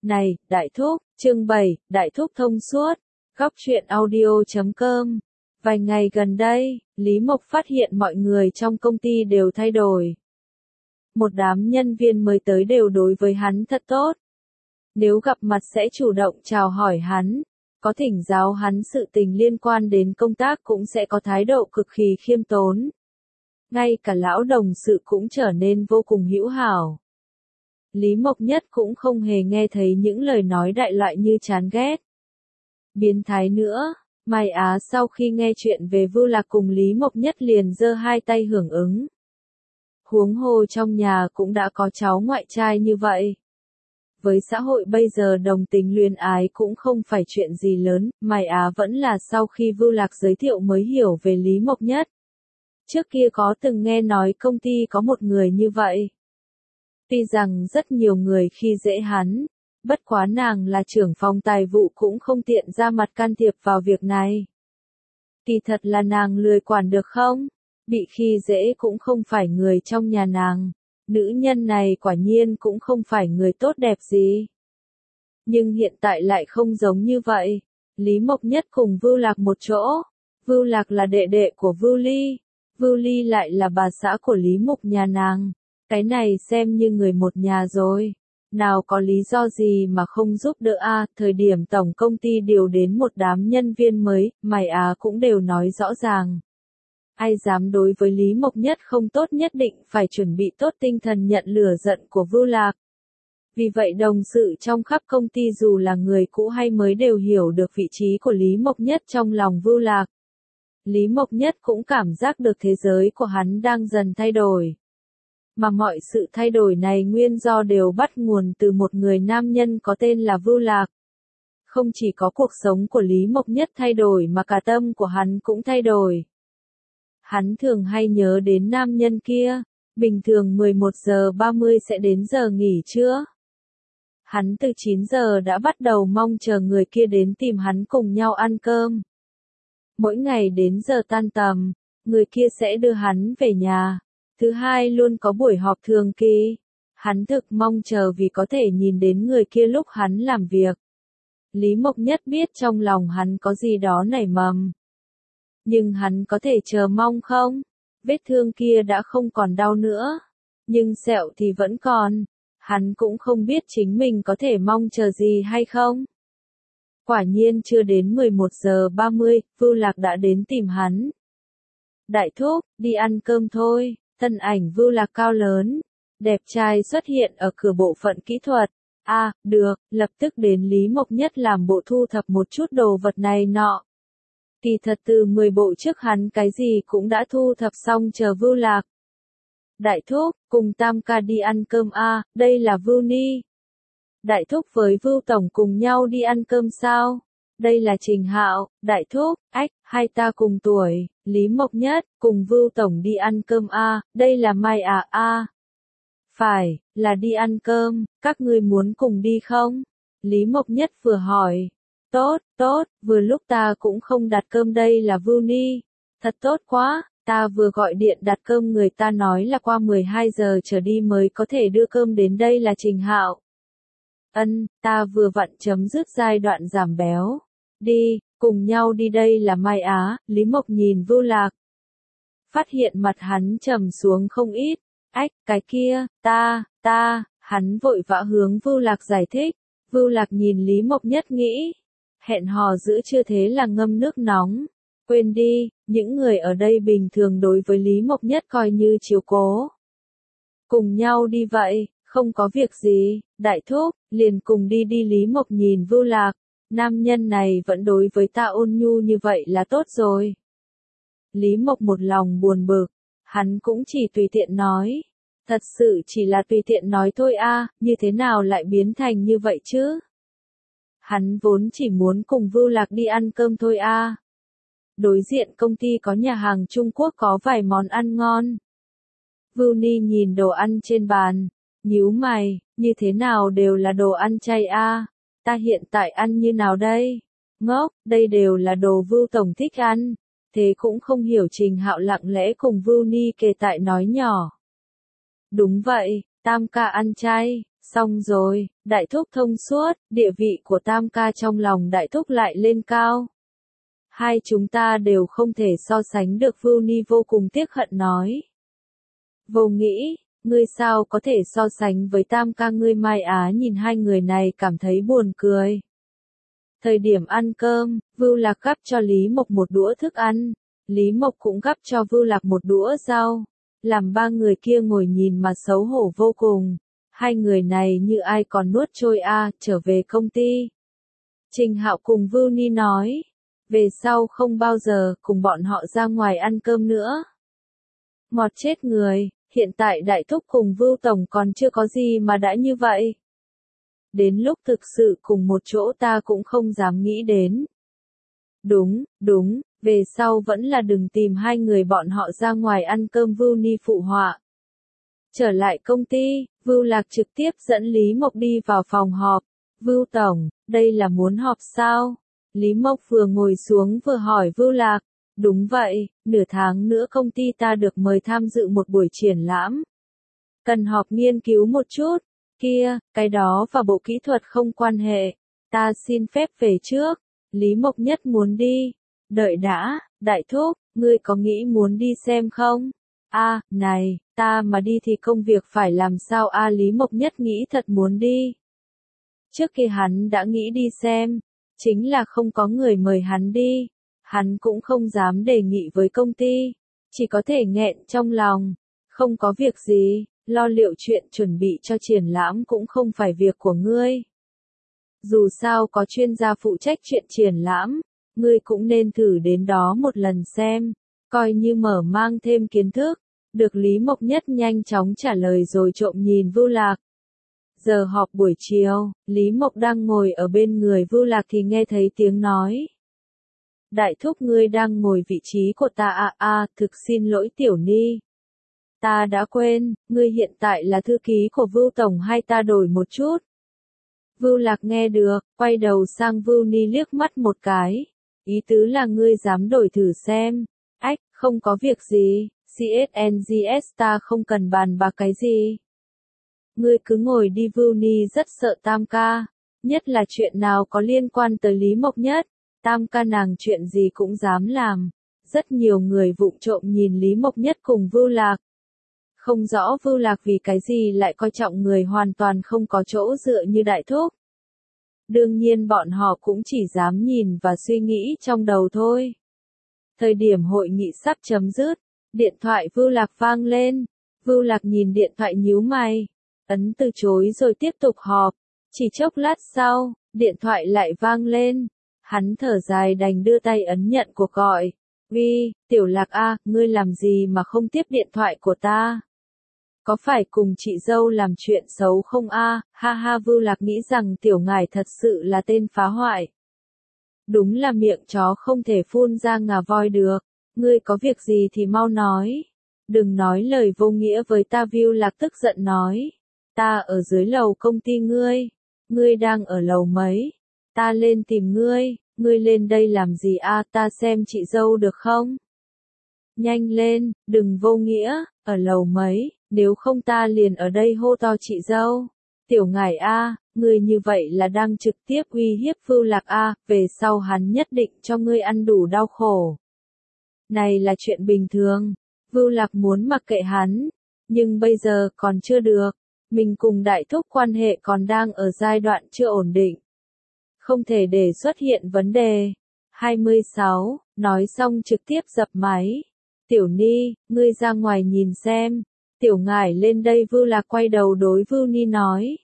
Này, Đại Thúc, chương 7, Đại Thúc thông suốt, góc truyện audio.com. Vài ngày gần đây, Lý Mộc phát hiện mọi người trong công ty đều thay đổi. Một đám nhân viên mới tới đều đối với hắn thật tốt. Nếu gặp mặt sẽ chủ động chào hỏi hắn, có thỉnh giáo hắn sự tình liên quan đến công tác cũng sẽ có thái độ cực kỳ khiêm tốn. Ngay cả lão đồng sự cũng trở nên vô cùng hữu hảo. Lý Mộc Nhất cũng không hề nghe thấy những lời nói đại loại như chán ghét. Biến thái nữa, Mai Á sau khi nghe chuyện về Vưu Lạc cùng Lý Mộc Nhất liền giơ hai tay hưởng ứng. Huống hồ trong nhà cũng đã có cháu ngoại trai như vậy. Với xã hội bây giờ đồng tình luyến ái cũng không phải chuyện gì lớn, Mai Á vẫn là sau khi Vưu Lạc giới thiệu mới hiểu về Lý Mộc Nhất. Trước kia có từng nghe nói công ty có một người như vậy. Tuy rằng rất nhiều người khi dễ hắn, bất quá nàng là trưởng phòng tài vụ cũng không tiện ra mặt can thiệp vào việc này. Kỳ thật là nàng lười quản được không? Bị khi dễ cũng không phải người trong nhà nàng. Nữ nhân này quả nhiên cũng không phải người tốt đẹp gì. Nhưng hiện tại lại không giống như vậy. Lý Mộc Nhất cùng Vưu Lạc một chỗ. Vưu Lạc là đệ đệ của Vưu Ly. Vưu Ly lại là bà xã của Lý Mộc nhà nàng. Cái này xem như người một nhà rồi. Nào có lý do gì mà không giúp đỡ a? Thời điểm tổng công ty điều đến một đám nhân viên mới, Mai Á cũng đều nói rõ ràng. Ai dám đối với Lý Mộc Nhất không tốt nhất định phải chuẩn bị tốt tinh thần nhận lửa giận của Vưu Lạc. Vì vậy đồng sự trong khắp công ty dù là người cũ hay mới đều hiểu được vị trí của Lý Mộc Nhất trong lòng Vưu Lạc. Lý Mộc Nhất cũng cảm giác được thế giới của hắn đang dần thay đổi. Mà mọi sự thay đổi này nguyên do đều bắt nguồn từ một người nam nhân có tên là Vưu Lạc. Không chỉ có cuộc sống của Lý Mộc Nhất thay đổi mà cả tâm của hắn cũng thay đổi. Hắn thường hay nhớ đến nam nhân kia, bình thường 11 giờ 30 sẽ đến giờ nghỉ trưa. Hắn từ 9 giờ đã bắt đầu mong chờ người kia đến tìm hắn cùng nhau ăn cơm. Mỗi ngày đến giờ tan tầm, người kia sẽ đưa hắn về nhà. Thứ hai luôn có buổi họp thường kỳ. Hắn thực mong chờ vì có thể nhìn đến người kia lúc hắn làm việc. Lý Mộc Nhất biết trong lòng hắn có gì đó nảy mầm. Nhưng hắn có thể chờ mong không? Vết thương kia đã không còn đau nữa. Nhưng sẹo thì vẫn còn. Hắn cũng không biết chính mình có thể mong chờ gì hay không. Quả nhiên chưa đến 11 giờ 30, Vưu Lạc đã đến tìm hắn. Đại Thúc, đi ăn cơm thôi. Thân ảnh Vưu Lạc cao lớn, đẹp trai xuất hiện ở cửa bộ phận kỹ thuật. Được, lập tức đến Lý Mộc Nhất làm bộ thu thập một chút đồ vật này nọ. Kỳ thật từ 10 bộ trước hắn cái gì cũng đã thu thập xong chờ Vưu Lạc. Đại Thúc, cùng Tam ca đi ăn cơm đây là Vưu Ni. Đại Thúc với Vưu Tổng cùng nhau đi ăn cơm sao? Đây là Trình Hạo. Đại Thúc, hai ta cùng tuổi. Lý Mộc Nhất, cùng Vưu Tổng đi ăn cơm đây là Mai Á Phải, là đi ăn cơm, các ngươi muốn cùng đi không? Lý Mộc Nhất vừa hỏi. Tốt, vừa lúc ta cũng không đặt cơm đây là Vưu Ni. Thật tốt quá, ta vừa gọi điện đặt cơm người ta nói là qua 12 giờ trở đi mới có thể đưa cơm đến đây là Trình Hạo. Ta vừa vặn chấm dứt giai đoạn giảm béo. Đi, cùng nhau đi đây là Mai Á. Lý Mộc nhìn Vưu Lạc. Phát hiện mặt hắn trầm xuống không ít. Cái kia, hắn vội vã hướng Vưu Lạc giải thích. Vưu Lạc nhìn Lý Mộc Nhất nghĩ. Hẹn hò giữa trưa thế là ngâm nước nóng. Quên đi, những người ở đây bình thường đối với Lý Mộc Nhất coi như chiếu cố. Cùng nhau đi vậy, không có việc gì, Đại Thúc, liền cùng đi Lý Mộc nhìn Vưu Lạc. Nam nhân này vẫn đối với ta ôn nhu như vậy là tốt rồi. Lý Mộc một lòng buồn bực, hắn cũng chỉ tùy tiện nói. Thật sự chỉ là tùy tiện nói thôi như thế nào lại biến thành như vậy chứ? Hắn vốn chỉ muốn cùng Vưu Lạc đi ăn cơm thôi Đối diện công ty có nhà hàng Trung Quốc có vài món ăn ngon. Vưu Ni nhìn đồ ăn trên bàn, nhíu mày, như thế nào đều là đồ ăn chay ta hiện tại ăn như nào đây? Ngốc, đây đều là đồ Vưu Tổng thích ăn. Thế cũng không hiểu Trình Hạo lặng lẽ cùng Vưu Ni kề tại nói nhỏ. Đúng vậy, Tam ca ăn chay, Xong rồi, đại thúc thông suốt, địa vị của Tam ca trong lòng đại thúc lại lên cao. Hai chúng ta đều không thể so sánh được, Vưu Ni vô cùng tiếc hận nói. Vô nghĩ, ngươi sao có thể so sánh với Tam ca ngươi? Mai Á nhìn hai người này cảm thấy buồn cười. Thời điểm ăn cơm, Vưu Lạc gắp cho Lý Mộc một đũa thức ăn, Lý Mộc cũng gắp cho Vưu Lạc một đũa rau, làm ba người kia ngồi nhìn mà xấu hổ vô cùng. Hai người này như ai còn nuốt trôi a, trở về công ty. Trình Hạo cùng Vưu Ni nói, về sau không bao giờ cùng bọn họ ra ngoài ăn cơm nữa. Ngọt chết người, hiện tại đại thúc cùng Vưu Tổng còn chưa có gì mà đã như vậy. Đến lúc thực sự cùng một chỗ ta cũng không dám nghĩ đến. Đúng, về sau vẫn là đừng tìm hai người bọn họ ra ngoài ăn cơm, Vưu Ni phụ họa. Trở lại công ty, Vưu Lạc trực tiếp dẫn Lý Mộc đi vào phòng họp. Vưu Tổng, đây là muốn họp sao? Lý Mộc vừa ngồi xuống vừa hỏi Vưu Lạc. Đúng vậy, nửa tháng nữa công ty ta được mời tham dự một buổi triển lãm. Cần họp nghiên cứu một chút. Kia, cái đó và bộ kỹ thuật không quan hệ. Ta xin phép về trước. Lý Mộc Nhất muốn đi. Đợi đã, đại thúc, ngươi có nghĩ muốn đi xem không? Này, ta mà đi thì công việc phải làm sao? Lý Mộc Nhất nghĩ thật muốn đi. Trước kia hắn đã nghĩ đi xem, chính là không có người mời hắn đi. Hắn cũng không dám đề nghị với công ty, chỉ có thể nghẹn trong lòng. Không có việc gì, lo liệu chuyện chuẩn bị cho triển lãm cũng không phải việc của ngươi. Dù sao có chuyên gia phụ trách chuyện triển lãm, ngươi cũng nên thử đến đó một lần xem, coi như mở mang thêm kiến thức. Được, Lý Mộc Nhất nhanh chóng trả lời rồi trộm nhìn Vưu Lạc. Giờ họp buổi chiều, Lý Mộc đang ngồi ở bên người Vưu Lạc thì nghe thấy tiếng nói. Đại thúc, ngươi đang ngồi vị trí của ta thực xin lỗi Tiểu Ni. Ta đã quên, ngươi hiện tại là thư ký của Vưu Tổng hay ta đổi một chút? Vưu Lạc nghe được, quay đầu sang Vưu Ni liếc mắt một cái. Ý tứ là ngươi dám đổi thử xem. Không có việc gì, CSNGS ta không cần bàn bạc cái gì. Ngươi cứ ngồi đi. Vưu Ni rất sợ Tam ca, nhất là chuyện nào có liên quan tới Lý Mộc Nhất. Tam ca nàng chuyện gì cũng dám làm. Rất nhiều người vụng trộm nhìn Lý Mộc Nhất cùng Vưu Lạc. Không rõ Vưu Lạc vì cái gì lại coi trọng người hoàn toàn không có chỗ dựa như đại thúc. Đương nhiên bọn họ cũng chỉ dám nhìn và suy nghĩ trong đầu thôi. Thời điểm hội nghị sắp chấm dứt, điện thoại Vưu Lạc vang lên. Vưu Lạc nhìn điện thoại nhíu mày, ấn từ chối rồi tiếp tục họp. Chỉ chốc lát sau, điện thoại lại vang lên. Hắn thở dài đành đưa tay ấn nhận cuộc gọi. Tiểu Lạc ngươi làm gì mà không tiếp điện thoại của ta? Có phải cùng chị dâu làm chuyện xấu không ha? Vưu Lạc nghĩ rằng Tiểu Ngải thật sự là tên phá hoại. Đúng là miệng chó không thể phun ra ngà voi được. Ngươi có việc gì thì mau nói. Đừng nói lời vô nghĩa với ta. Vưu Lạc tức giận nói. Ta ở dưới lầu công ty ngươi. Ngươi đang ở lầu mấy? Ta lên tìm ngươi. Ngươi lên đây làm gì ta xem chị dâu được không? Nhanh lên, đừng vô nghĩa, ở lầu mấy, nếu không ta liền ở đây hô to chị dâu. Tiểu Ngải ngươi như vậy là đang trực tiếp uy hiếp Vưu Lạc về sau hắn nhất định cho ngươi ăn đủ đau khổ. Này là chuyện bình thường, Vưu Lạc muốn mặc kệ hắn, nhưng bây giờ còn chưa được, mình cùng đại thúc quan hệ còn đang ở giai đoạn chưa ổn định. Không thể để xuất hiện vấn đề. 26, nói xong trực tiếp dập máy. Tiểu Ni, ngươi ra ngoài nhìn xem. Tiểu Ngải lên đây. Vưu Lạc quay đầu đối Vưu Ni nói.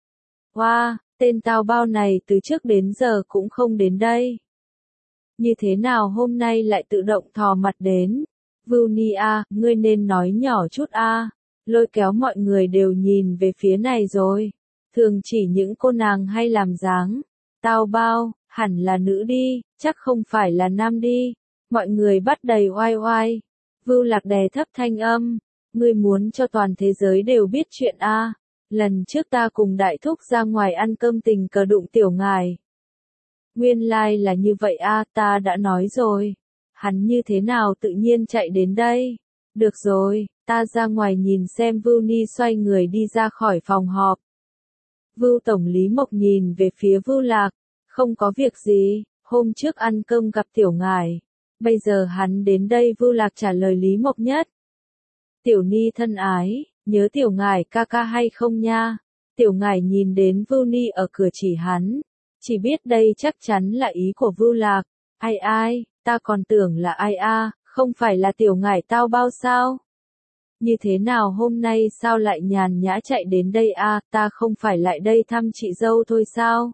Tên tao bao này từ trước đến giờ cũng không đến đây. Như thế nào hôm nay lại tự động thò mặt đến? Vưu Ni ngươi nên nói nhỏ chút lôi kéo mọi người đều nhìn về phía này rồi. Thường chỉ những cô nàng hay làm dáng. Tao bao, hẳn là nữ đi, chắc không phải là nam đi. Mọi người bắt đầy oai oai. Vưu Lạc đè thấp thanh âm. Ngươi muốn cho toàn thế giới đều biết chuyện lần trước ta cùng đại thúc ra ngoài ăn cơm tình cờ đụng Tiểu Ngải. Nguyên lai là như vậy ta đã nói rồi. Hắn như thế nào tự nhiên chạy đến đây. Được rồi, ta ra ngoài nhìn xem. Vưu Ni xoay người đi ra khỏi phòng họp. Vưu Tổng Lý Mộc nhìn về phía Vưu Lạc, không có việc gì, hôm trước ăn cơm gặp Tiểu Ngải, bây giờ hắn đến đây. Vưu Lạc trả lời Lý Mộc Nhất. Tiểu Ni thân ái, nhớ Tiểu Ngải ca ca hay không nha? Tiểu Ngải nhìn đến Vưu Ni ở cửa chỉ hắn, chỉ biết đây chắc chắn là ý của Vưu Lạc. Ai ai, ta còn tưởng là ai a, không phải là Tiểu Ngải tao bao sao? Như thế nào hôm nay sao lại nhàn nhã chạy đến đây a, ta không phải lại đây thăm chị dâu thôi sao?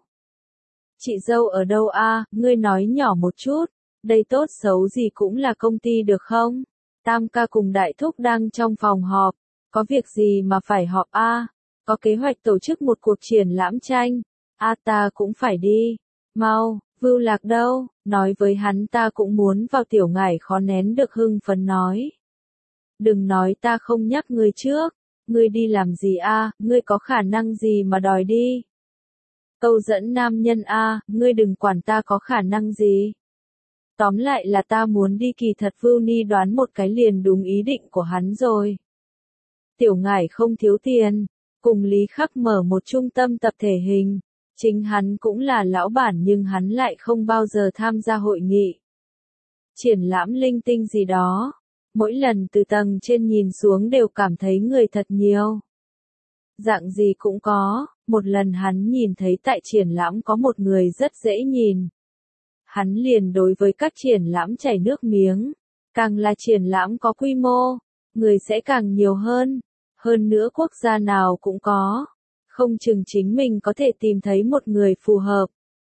Chị dâu ở đâu a, ngươi nói nhỏ một chút, đây tốt xấu gì cũng là công ty được không? Tam ca cùng đại thúc đang trong phòng họp, có việc gì mà phải họp a? Có kế hoạch tổ chức một cuộc triển lãm tranh, ta cũng phải đi, mau. Vưu Lạc đâu, nói với hắn ta cũng muốn vào. Tiểu Ngải khó nén được hưng phấn nói. Đừng nói ta không nhắc ngươi trước, ngươi đi làm gì a, ngươi có khả năng gì mà đòi đi. Câu dẫn nam nhân a, ngươi đừng quản ta có khả năng gì. Tóm lại là ta muốn đi. Kỳ thật Vưu Ni đoán một cái liền đúng ý định của hắn rồi. Tiểu Ngải không thiếu tiền, cùng Lý Khắc mở một trung tâm tập thể hình. Chính hắn cũng là lão bản nhưng hắn lại không bao giờ tham gia hội nghị. Triển lãm linh tinh gì đó. Mỗi lần từ tầng trên nhìn xuống đều cảm thấy người thật nhiều. Dạng gì cũng có, một lần hắn nhìn thấy tại triển lãm có một người rất dễ nhìn. Hắn liền đối với các triển lãm chảy nước miếng. Càng là triển lãm có quy mô, người sẽ càng nhiều hơn. Hơn nữa quốc gia nào cũng có. Không chừng chính mình có thể tìm thấy một người phù hợp.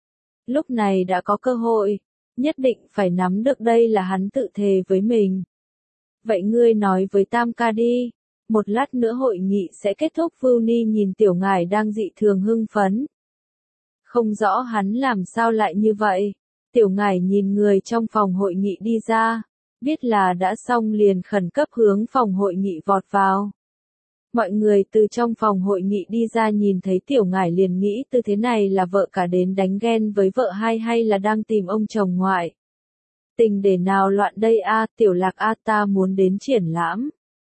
Lúc này đã có cơ hội, nhất định phải nắm được, đây là hắn tự thề với mình. Vậy ngươi nói với Tam ca đi, một lát nữa hội nghị sẽ kết thúc. Vưu Ni nhìn Tiểu Ngải đang dị thường hưng phấn. Không rõ hắn làm sao lại như vậy. Tiểu Ngải nhìn người trong phòng hội nghị đi ra, biết là đã xong liền khẩn cấp hướng phòng hội nghị vọt vào. Mọi người từ trong phòng hội nghị đi ra nhìn thấy Tiểu Ngải liền nghĩ tư thế này là vợ cả đến đánh ghen với vợ hai hay là đang tìm ông chồng ngoại. Tình để nào loạn đây a, Tiểu Lạc a, ta muốn đến triển lãm.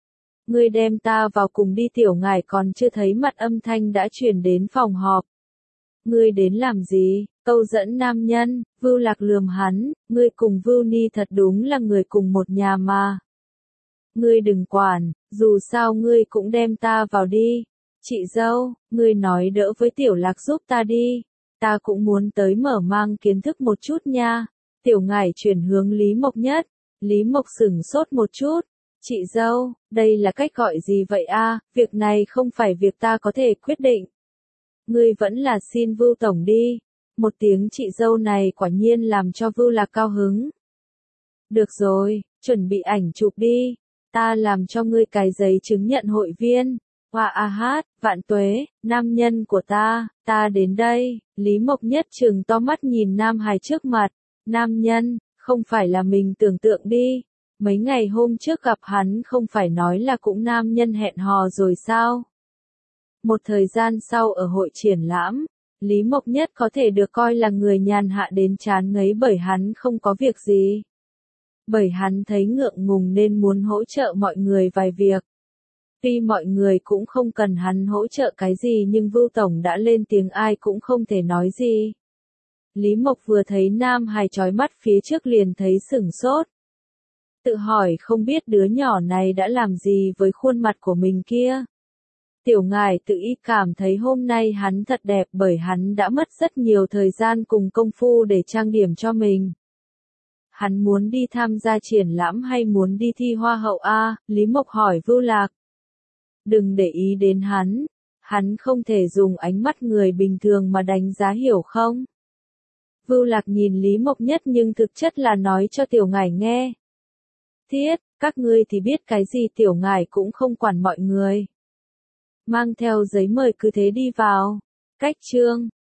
Ngươi đem ta vào cùng đi. Tiểu Ngải còn chưa thấy mặt âm thanh đã truyền đến phòng họp. Ngươi đến làm gì? Câu dẫn nam nhân. Vưu Lạc lườm hắn, ngươi cùng Vưu Ni thật đúng là người cùng một nhà mà. Ngươi đừng quản, dù sao ngươi cũng đem ta vào đi. Chị dâu, ngươi nói đỡ với Tiểu Lạc giúp ta đi. Ta cũng muốn tới mở mang kiến thức một chút nha. Tiểu Ngải chuyển hướng Lý Mộc Nhất. Lý Mộc sửng sốt một chút. Chị dâu, đây là cách gọi gì vậy a? Việc này không phải việc ta có thể quyết định. Ngươi vẫn là xin Vưu Tổng đi. Một tiếng chị dâu này quả nhiên làm cho Vưu Lạc cao hứng. Được rồi, chuẩn bị ảnh chụp đi. Ta làm cho ngươi cái giấy chứng nhận hội viên. Hoa a hát, vạn tuế, nam nhân của ta đến đây. Lý Mộc Nhất trừng to mắt nhìn nam hài trước mặt. Nam nhân, không phải là mình tưởng tượng đi. Mấy ngày hôm trước gặp hắn không phải nói là cũng nam nhân hẹn hò rồi sao? Một thời gian sau ở hội triển lãm, Lý Mộc Nhất có thể được coi là người nhàn hạ đến chán ngấy bởi hắn không có việc gì. Bởi hắn thấy ngượng ngùng nên muốn hỗ trợ mọi người vài việc. Tuy mọi người cũng không cần hắn hỗ trợ cái gì nhưng Vưu Tổng đã lên tiếng ai cũng không thể nói gì. Lý Mộc vừa thấy nam hài chói mắt phía trước liền thấy sửng sốt. Tự hỏi không biết đứa nhỏ này đã làm gì với khuôn mặt của mình kia. Tiểu Ngải tự ý cảm thấy hôm nay hắn thật đẹp bởi hắn đã mất rất nhiều thời gian cùng công phu để trang điểm cho mình. Hắn muốn đi tham gia triển lãm hay muốn đi thi hoa hậu a? Lý Mộc hỏi Vưu Lạc. Đừng để ý đến hắn không thể dùng ánh mắt người bình thường mà đánh giá hiểu không? Vưu Lạc nhìn Lý Mộc Nhất nhưng thực chất là nói cho Tiểu Ngải nghe. Thiết, các ngươi thì biết cái gì? Tiểu Ngải cũng không quản mọi người. Mang theo giấy mời cứ thế đi vào. Cách chương